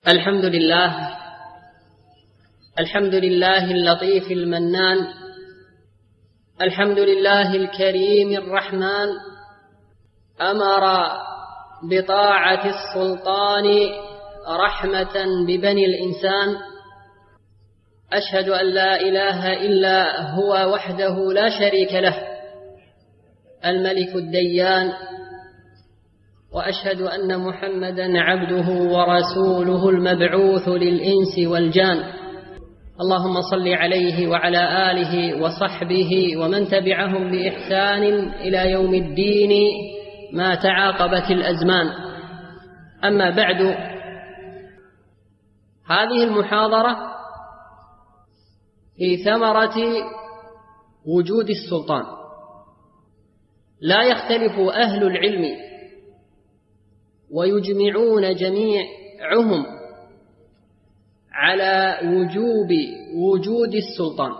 الحمد لله اللطيف المنان، الحمد لله الكريم الرحمن، أمر بطاعة السلطان رحمة ببني الإنسان. أشهد أن لا إله إلا هو وحده لا شريك له الملك الديان، وأشهد أن محمدًا عبده ورسوله المبعوث للإنس والجان. اللهم صل عليه وعلى آله وصحبه ومن تبعهم بإحسان إلى يوم الدين ما تعاقبت الأزمان. أما بعد، هذه المحاضرة في ثمرة وجود السلطان. لا يختلف أهل العلم ويجمعون جميعهم على وجود السلطان.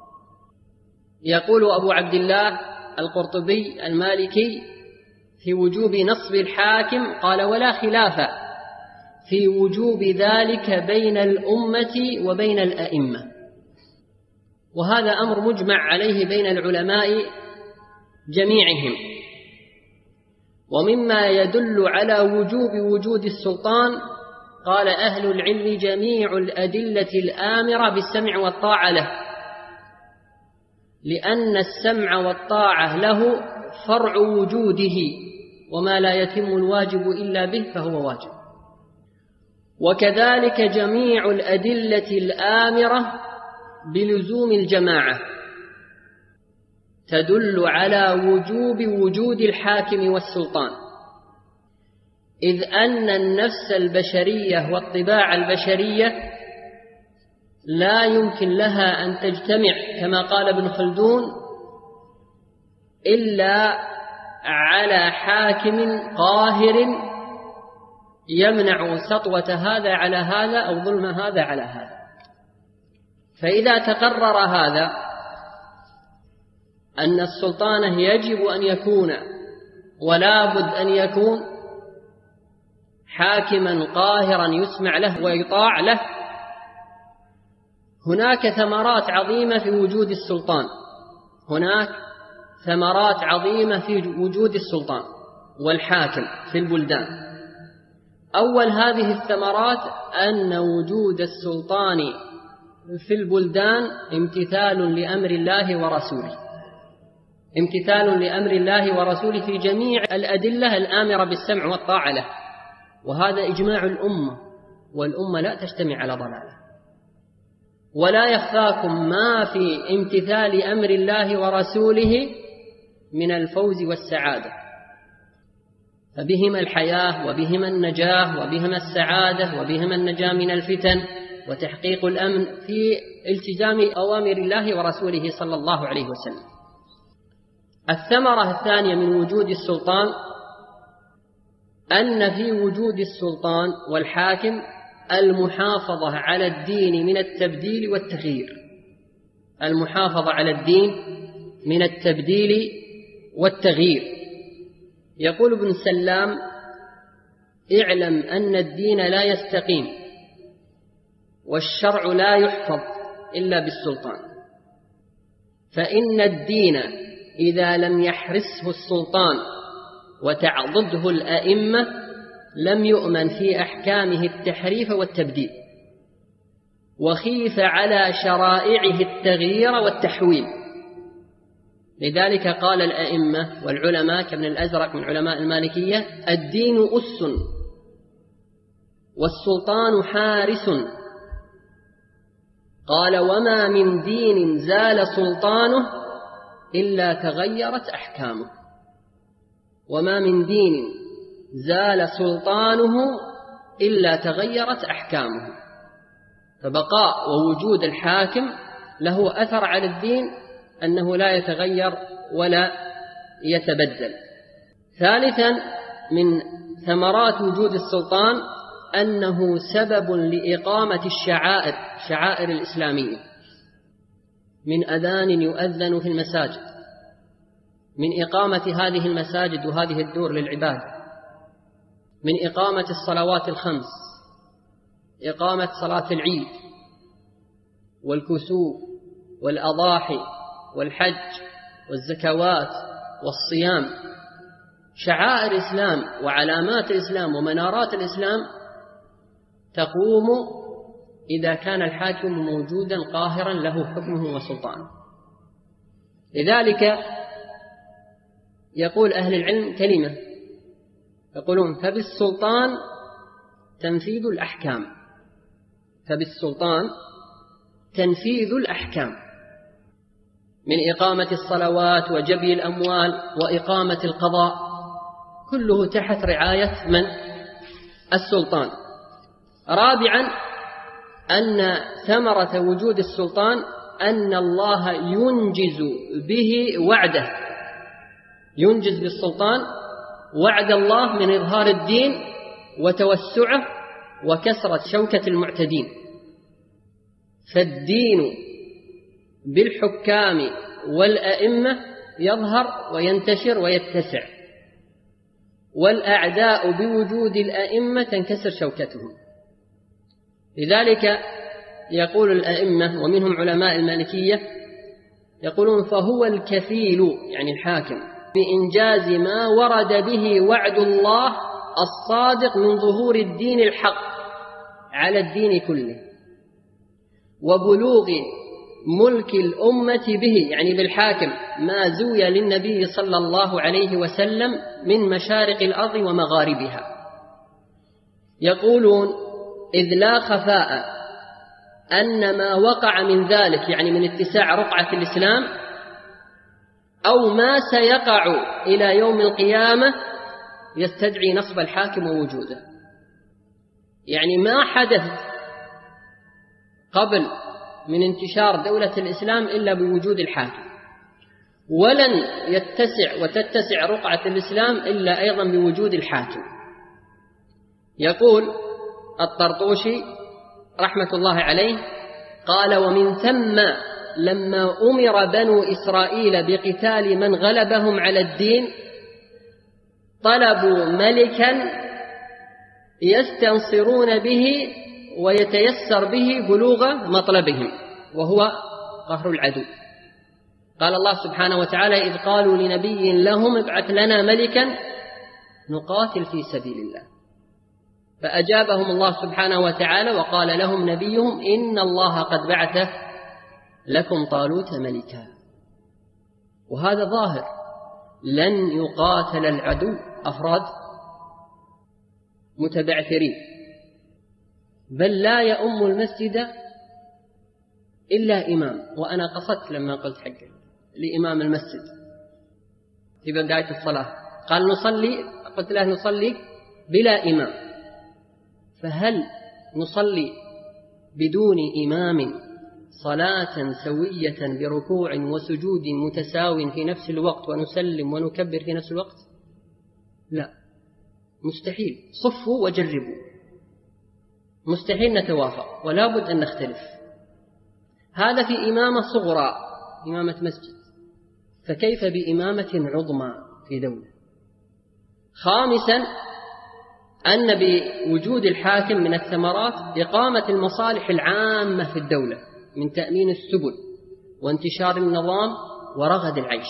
يقول أبو عبد الله القرطبي المالكي في وجوب نصب الحاكم، قال: ولا خلاف في وجوب ذلك بين الأمة وبين الأئمة. وهذا أمر مجمع عليه بين العلماء جميعهم. ومما يدل على وجود السلطان، قال أهل العلم: جميع الأدلة الآمرة بالسمع والطاعة له، لأن السمع والطاعة له فرع وجوده، وما لا يتم الواجب إلا به فهو واجب. وكذلك جميع الأدلة الآمرة بلزوم الجماعة تدل على وجود الحاكم والسلطان، إذ أن النفس البشرية والطباع البشرية لا يمكن لها أن تجتمع كما قال ابن خلدون إلا على حاكم قاهر يمنع سطوة هذا على هذا أو ظلم هذا على هذا. فإذا تقرر هذا أن السلطان يجب أن يكون ولا بد أن يكون حاكما قاهرا يسمع له ويطاع له، هناك ثمرات عظيمة في وجود السلطان. هناك ثمرات عظيمة في وجود السلطان والحاكم في البلدان. أول هذه الثمرات أن وجود السلطان في البلدان امتثال لأمر الله ورسوله، امتثال لأمر الله ورسوله في جميع الأدلة الآمرة بالسمع والطاعة له. وهذا إجماع الأمة، والأمة لا تجتمع على ضلاله. ولا يخفاكم ما في امتثال أمر الله ورسوله من الفوز والسعادة، فبهما الحياة وبهما النجاة وبهما السعادة وبهما النجاة من الفتن وتحقيق الأمن في التزام أوامر الله ورسوله صلى الله عليه وسلم. الثمرة الثانية من وجود السلطان أن في وجود السلطان والحاكم المحافظة على الدين من التبديل والتغيير. المحافظة على الدين من التبديل والتغيير. يقول ابن سلام: اعلم أن الدين لا يستقيم والشرع لا يحفظ إلا بالسلطان، فإن الدين إذا لم يحرسه السلطان وتعضده الأئمة لم يؤمن في أحكامه التحريف والتبديل، وخيف على شرائعه التغيير والتحويل. لذلك قال الأئمة والعلماء كابن الأزرق من علماء المالكية: الدين أس والسلطان حارس. قال: وما من دين زال سلطانه إلا تغيرت أحكامه. وما من دين زال سلطانه إلا تغيرت أحكامه. فبقاء ووجود الحاكم له أثر على الدين أنه لا يتغير ولا يتبدل. ثالثا من ثمرات وجود السلطان أنه سبب لإقامة الشعائر الإسلامية، من أذان يؤذن في المساجد، من إقامة هذه المساجد وهذه الدور للعبادة، من إقامة الصلوات الخمس، إقامة صلاة العيد والكسوف والأضاحي والحج والزكوات والصيام، شعائر الإسلام وعلامات الإسلام ومنارات الإسلام تقوم إذا كان الحاكم موجودا قاهرا له حكمه وسلطانه. لذلك يقول أهل العلم كلمة، يقولون فبالسلطان تنفيذ الأحكام، فبالسلطان تنفيذ الأحكام من إقامة الصلوات وجبي الأموال وإقامة القضاء، كله تحت رعاية من؟ السلطان. رابعا أن ثمرة وجود السلطان أن الله ينجز به وعده، ينجز بالسلطان وعد الله من إظهار الدين وتوسعه وكسرة شوكة المعتدين. فالدين بالحكام والأئمة يظهر وينتشر ويتسع، والأعداء بوجود الأئمة تنكسر شوكتهم. لذلك يقول الأئمة ومنهم علماء المالكية يقولون فهو الكفيل يعني الحاكم بإنجاز ما ورد به وعد الله الصادق من ظهور الدين الحق على الدين كله، وبلوغ ملك الأمة به يعني بالحاكم ما زوي للنبي صلى الله عليه وسلم من مشارق الأرض ومغاربها. يقولون إذ لا خفاء أن ما وقع من ذلك يعني من اتساع رقعة الإسلام أو ما سيقع إلى يوم القيامة يستدعي نصب الحاكم ووجوده. يعني ما حدث قبل من انتشار دولة الإسلام إلا بوجود الحاكم، ولن يتسع وتتسع رقعة الإسلام إلا أيضا بوجود الحاكم. يقول الطرطوشي رحمة الله عليه قال ومن ثم لما أمر بنو إسرائيل بقتال من غلبهم على الدين طلبوا ملكا يستنصرون به ويتيسر به بلوغ مطلبهم وهو قهر العدو. قال الله سبحانه وتعالى إذ قالوا لنبي لهم ابعث لنا ملكا نقاتل في سبيل الله، فأجابهم الله سبحانه وتعالى وقال لهم نبيهم إن الله قد بعث لكم طالوت ملكا. وهذا ظاهر، لن يقاتل العدو أفراد متبعثرين، بل لا يؤم المسجد إلا إمام. وأنا قصدت لما قلت حقه لإمام المسجد في بداية الصلاة قال نصلي، قلت له نصلي بلا إمام، فهل نصلي بدون إمام صلاة سوية بركوع وسجود متساو في نفس الوقت ونسلم ونكبر في نفس الوقت؟ لا، مستحيل. صفوا وجربوا، مستحيل نتوافق ولا بد أن نختلف. هذا في إمامة صغرى، إمامة مسجد، فكيف بإمامة عظمى في دولة؟ خامسا أن بوجود الحاكم من الثمرات إقامة المصالح العامة في الدولة من تأمين السبل وانتشار النظام ورغد العيش،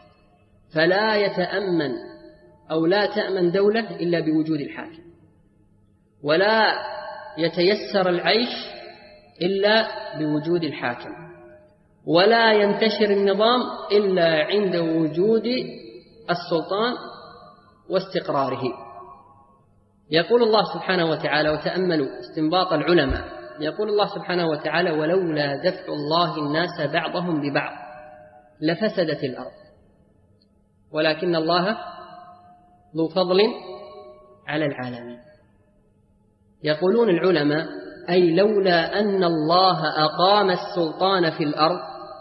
فلا يتأمن أو لا تأمن دولة إلا بوجود الحاكم، ولا يتيسر العيش إلا بوجود الحاكم، ولا ينتشر النظام إلا عند وجود السلطان واستقراره. يقول الله سبحانه وتعالى وتأملوا استنباط العلماء، يقول الله سبحانه وتعالى ولولا دفع الله الناس بعضهم ببعض لفسدت الأرض ولكن الله ذو فضل على العالمين. يقولون العلماء أي لولا أن الله أقام السلطان في الأرض.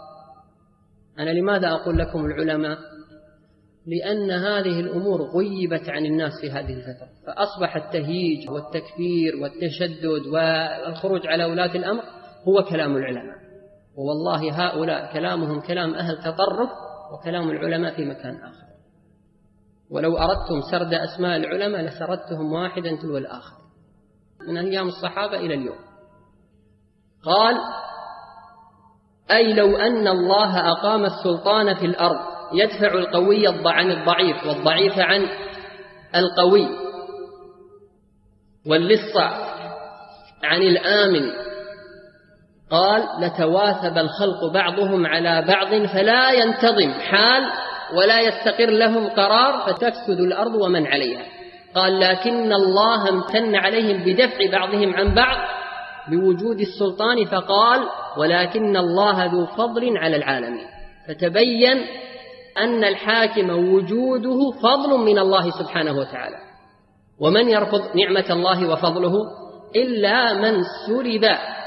أنا لماذا أقول لكم العلماء؟ لأن هذه الأمور غيبت عن الناس في هذه الفترة، فأصبح التهييج والتكفير والتشدد والخروج على ولاة الأمر هو كلام العلماء، والله هؤلاء كلامهم كلام أهل تطرف، وكلام العلماء في مكان آخر. ولو أردتم سرد أسماء العلماء لسردتهم واحدا تلو الآخر، من أيام الصحابة إلى اليوم. قال: أي لو أن الله أقام السلطان في الأرض يدفع القوي عن الضعيف والضعيف عن القوي واللص عن الآمن، قال: لتواثب الخلق بعضهم على بعض فلا ينتظم حال ولا يستقر لهم قرار فتفسد الأرض ومن عليها. قال: لكن الله امتن عليهم بدفع بعضهم عن بعض بوجود السلطان، فقال: ولكن الله ذو فضل على العالمين. فتبين أن الحاكم وجوده فضل من الله سبحانه وتعالى، ومن يرفض نعمة الله وفضله إلا من سلب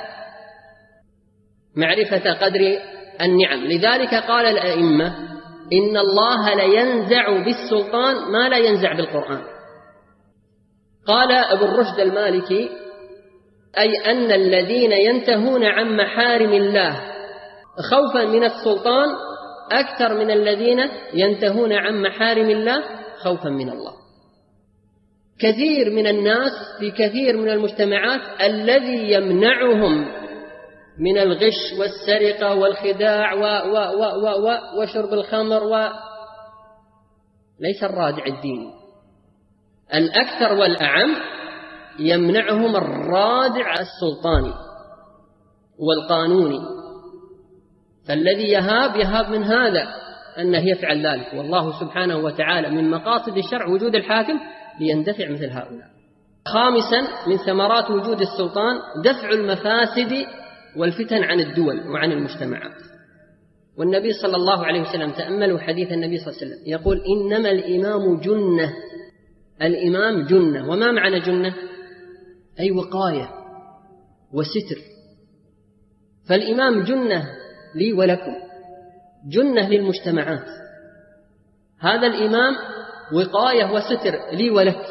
معرفة قدر النعم. لذلك قال الأئمة: إن الله لينزع بالسلطان ما لا ينزع بالقرآن. قال ابن رشد المالكي: أي أن الذين ينتهون عن محارم الله خوفا من السلطان أكثر من الذين ينتهون عن محارم الله خوفا من الله. كثير من الناس في كثير من المجتمعات الذي يمنعهم من الغش والسرقة والخداع وشرب الخمر ليس الرادع الديني، الأكثر والأعم يمنعهم الرادع السلطاني والقانوني. فالذي يهاب من هذا أنه يفعل ذلك، والله سبحانه وتعالى من مقاصد الشرع وجود الحاكم ليندفع مثل هؤلاء. خامسا من ثمرات وجود السلطان دفع المفاسد والفتن عن الدول وعن المجتمعات. والنبي صلى الله عليه وسلم، تأملوا حديث النبي صلى الله عليه وسلم، يقول: إنما الإمام جنة. الإمام جنة. وما معنى جنة؟ أي وقاية وستر. فالإمام جنة لي ولكم، جنة للمجتمعات. هذا الإمام وقاية وستر لي ولك.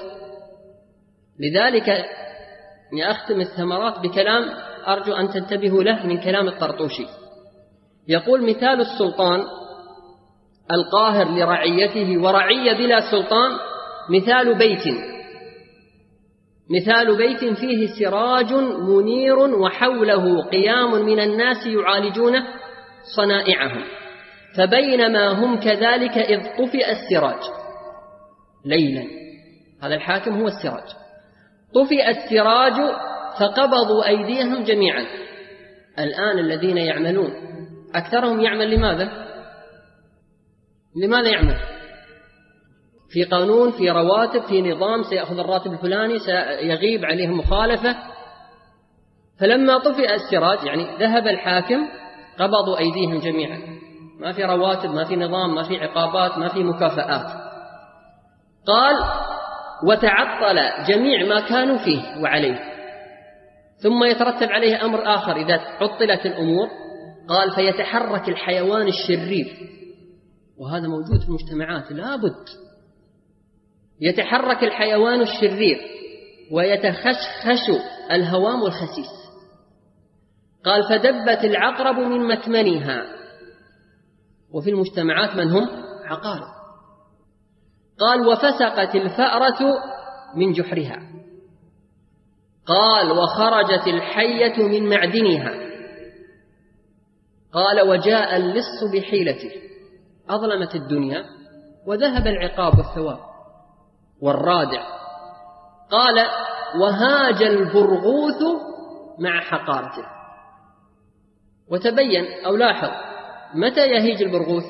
لذلك أختم الثمرات بكلام أرجو أن تنتبهوا له من كلام الطرطوشي. يقول: مثال السلطان القاهر لرعيته ورعية بلا سلطان مثال بيت فيه سراج منير وحوله قيام من الناس يعالجون صنائعهم، فبينما هم كذلك إذ طفئ السراج ليلا. هذا الحاكم هو السراج. طفئ السراج فقبضوا أيديهم جميعا. الآن الذين يعملون أكثرهم يعمل لماذا يعمل؟ في قانون، في رواتب، في نظام، سيأخذ الراتب الفلاني، سيغيب عليه مخالفة. فلما طفئ السراج يعني ذهب الحاكم قبضوا أيديهم جميعا، ما في رواتب، ما في نظام، ما في عقابات، ما في مكافآت. قال: وتعطل جميع ما كانوا فيه وعليه، ثم يترتب عليه أمر آخر إذا عطلت الأمور. قال: فيتحرك الحيوان الشرير، وهذا موجود في المجتمعات لابد. يتحرك الحيوان الشرير ويتخشخش الهوام الخسيس. قال: فدبت العقرب من مكمنها. وفي المجتمعات من هم؟ عقارب. قال: وفسقت الفأرة من جحرها. قال: وخرجت الحية من معدنها. قال: وجاء اللص بحيلته، أظلمت الدنيا وذهب العقاب والثواب والرادع. قال: وهاج البرغوث مع حقارته. وتبين أو لاحظ متى يهيج البرغوث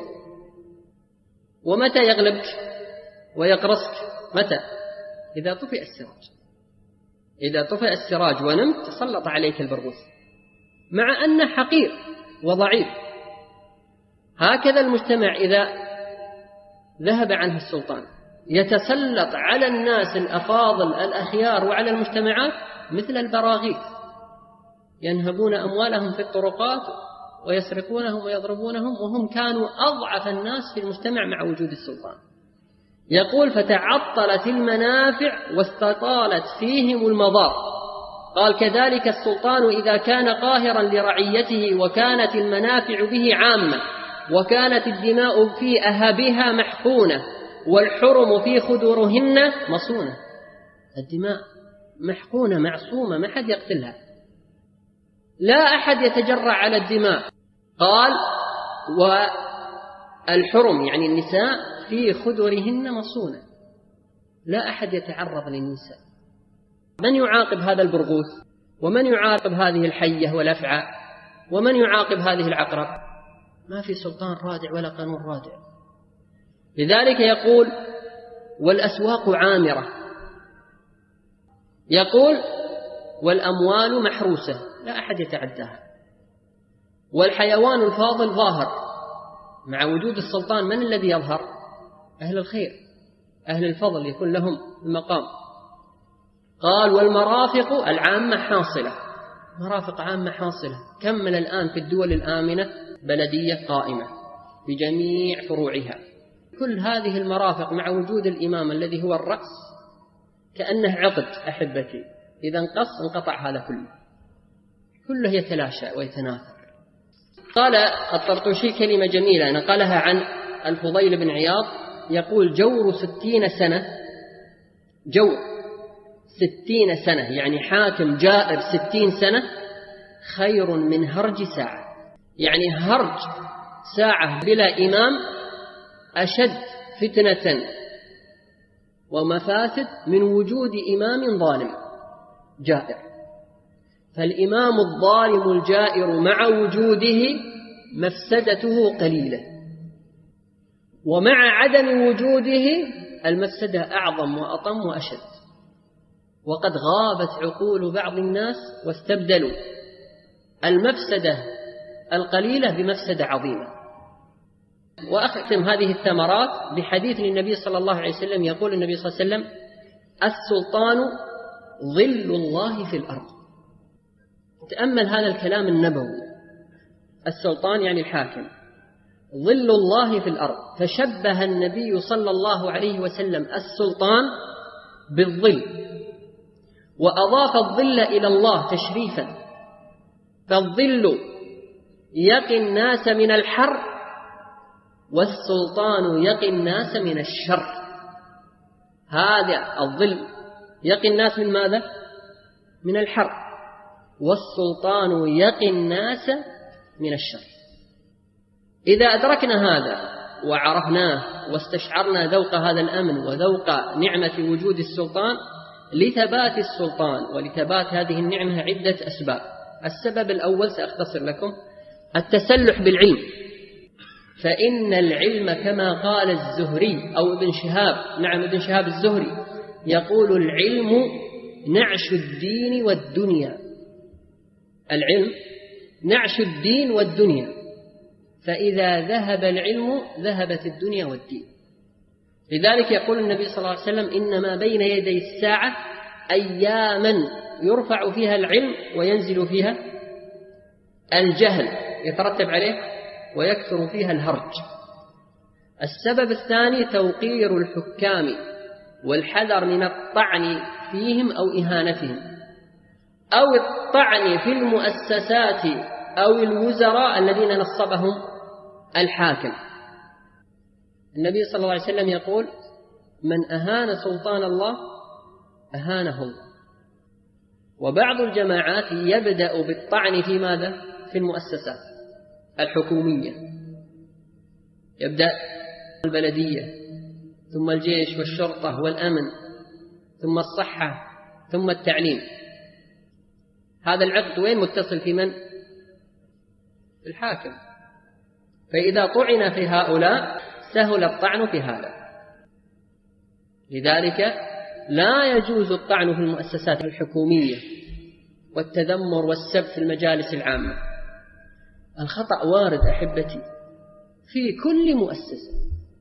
ومتى يغلبك ويقرصك؟ متى؟ إذا طفئ السراج. إذا طفئ السراج ونمت تسلط عليك البرغوث، مع أنه حقير وضعيف. هكذا المجتمع إذا ذهب عنه السلطان يتسلط على الناس الأفاضل الأخيار وعلى المجتمعات مثل البراغيث، ينهبون أموالهم في الطرقات ويسرقونهم ويضربونهم، وهم كانوا أضعف الناس في المجتمع مع وجود السلطان. يقول: فتعطلت المنافع واستطالت فيهم المضار. قال: كذلك السلطان إذا كان قاهرا لرعيته وكانت المنافع به عامة وكانت الدماء في أهابها محقونة والحرم في خدورهن مصونة. الدماء محقونة معصومة، ما حد يقتلها، لا أحد يتجرع على الدماء. قال والحرم يعني النساء في خدرهن مصونة، لا أحد يتعرض للنساء. من يعاقب هذا البرغوث؟ ومن يعاقب هذه الحية والأفعى؟ ومن يعاقب هذه العقرب؟ ما في سلطان رادع ولا قانون رادع. لذلك يقول والأسواق عامرة، يقول والأموال محروسة، لا أحد يتعداها، والحيوان الفاضل ظاهر. مع وجود السلطان من الذي يظهر؟ أهل الخير، أهل الفضل يكون لهم المقام. قال والمرافق العامة حاصلة، مرافق عامة حاصلة. كمل الآن في الدول الآمنة بلدية قائمة بجميع فروعها. كل هذه المرافق مع وجود الإمام الذي هو الرأس كأنه عقد أحبتي، إذا انقطع هذا كله يتلاشى ويتناثر. قال الطرطوشي كلمة جميلة نقلها عن الفضيل بن عياض، يقول جور 60 سنة، جور 60 سنة يعني حاكم جائر 60 سنة خير من هرج ساعة. يعني هرج ساعة بلا إمام أشد فتنة ومفاسد من وجود إمام ظالم جائر. فالإمام الظالم الجائر مع وجوده مفسدته قليلة، ومع عدم وجوده المفسدة أعظم وأطم وأشد. وقد غابت عقول بعض الناس واستبدلوا المفسدة القليلة بمفسدة عظيمة. وأختم هذه الثمرات بحديث للنبي صلى الله عليه وسلم، يقول النبي صلى الله عليه وسلم السلطان ظل الله في الأرض. تأمل هذا الكلام النبوي، السلطان يعني الحاكم، ظل الله في الأرض. فشبه النبي صلى الله عليه وسلم السلطان بالظل، وأضاف الظل إلى الله تشريفا. فالظل يقي الناس من الحر، والسلطان يقي الناس من الشر. هذا الظل يقي الناس من ماذا؟ من الحر، والسلطان يقي الناس من الشر. إذا أدركنا هذا وعرفناه واستشعرنا ذوق هذا الأمن وذوق نعمة وجود السلطان، لثبات السلطان ولثبات هذه النعمة عدة أسباب. السبب الأول سأختصر لكم، التسلح بالعلم. فإن العلم كما قال الزهري أو ابن شهاب، نعم ابن شهاب الزهري، يقول العلم نعش الدين والدنيا. العلم نعش الدين والدنيا، فإذا ذهب العلم ذهبت الدنيا والدين. لذلك يقول النبي صلى الله عليه وسلم إنما بين يدي الساعة أياما يرفع فيها العلم وينزل فيها الجهل يترتب عليه ويكثر فيها الهرج. السبب الثاني توقير الحكام والحذر من الطعن فيهم أو إهانتهم، أو الطعن في المؤسسات أو الوزراء الذين نصبهم الحاكم. النبي صلى الله عليه وسلم يقول من أهان سلطان الله أهانه الله. وبعض الجماعات يبدأ بالطعن في ماذا؟ في المؤسسات الحكومية، يبدأ البلدية ثم الجيش والشرطة والأمن ثم الصحة ثم التعليم. هذا العقد وين متصل؟ في من؟ الحاكم. فإذا طعن في هؤلاء سهل الطعن في هذا. لذلك لا يجوز الطعن في المؤسسات الحكومية والتذمر والسب في المجالس العامة. الخطأ وارد أحبتي في كل مؤسسة.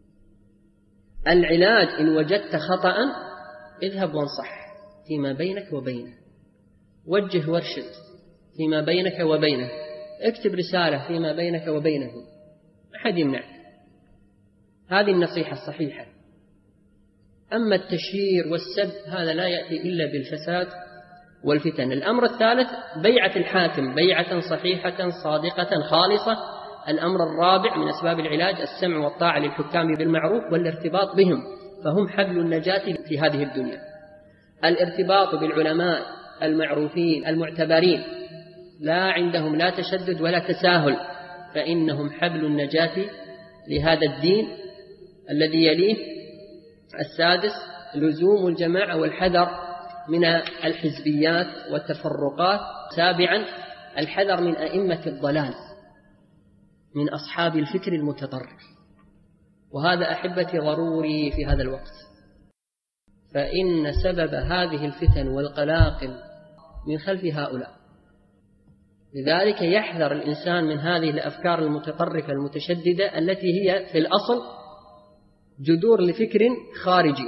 العلاج إن وجدت خطأ اذهب وانصح فيما بينك وبينه، وجه وارشد فيما بينك وبينه، اكتب رسالة فيما بينك وبينه، أحد يمنعك. هذه النصيحة الصحيحة. أما التشهير والسب هذا لا يأتي إلا بالفساد والفتن. الأمر الثالث بيعة الحاكم، بيعة صحيحة صادقة خالصة. الأمر الرابع من أسباب العلاج السمع والطاعة للحكام بالمعروف والارتباط بهم، فهم حبل النجاة في هذه الدنيا. الارتباط بالعلماء المعروفين المعتبرين، لا عندهم لا تشدد ولا تساهل، فإنهم حبل النجاة لهذا الدين. الذي يليه السادس لزوم الجماعة والحذر من الحزبيات والتفرقات. سابعا الحذر من أئمة الضلال، من أصحاب الفكر المتطرف، وهذا أحبتي ضروري في هذا الوقت، فإن سبب هذه الفتن والقلاقل من خلف هؤلاء. لذلك يحذر الإنسان من هذه الأفكار المتطرفة المتشددة التي هي في الأصل جذور لفكر خارجي،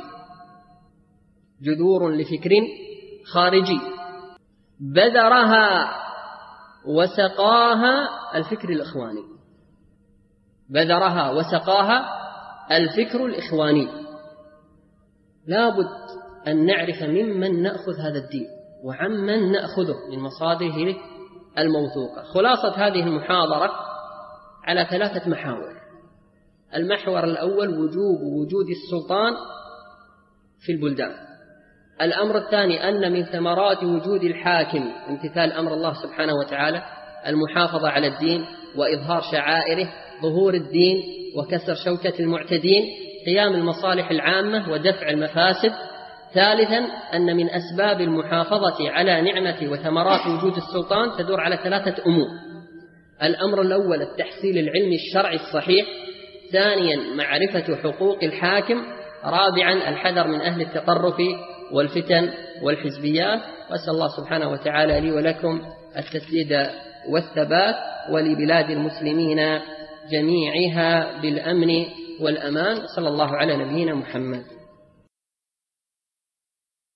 جذور لفكر خارجي بذرها وسقاها الفكر الإخواني، بذرها وسقاها الفكر الإخواني. لا بد أن نعرف ممن نأخذ هذا الدين وعمن نأخذه من مصادره الموثوقة. خلاصة هذه المحاضرة على 3 محاور. المحور الأول وجود السلطان في البلدان. الأمر الثاني أن من ثمرات وجود الحاكم امتثال أمر الله سبحانه وتعالى المحافظة على الدين وإظهار شعائره، ظهور الدين وكسر شوكة المعتدين، قيام المصالح العامة ودفع المفاسد. ثالثا أن من أسباب المحافظة على نعمة وثمرات وجود السلطان تدور على 3 أمور. الأمر الأول التحصيل العلمي الشرعي الصحيح. ثانيا معرفة حقوق الحاكم. رابعا الحذر من أهل التطرف والفتن والحزبيات. وأسأل الله سبحانه وتعالى لي ولكم التسديد والثبات، ولبلاد المسلمين جميعها بالأمن والأمان. صلى الله على نبينا محمد.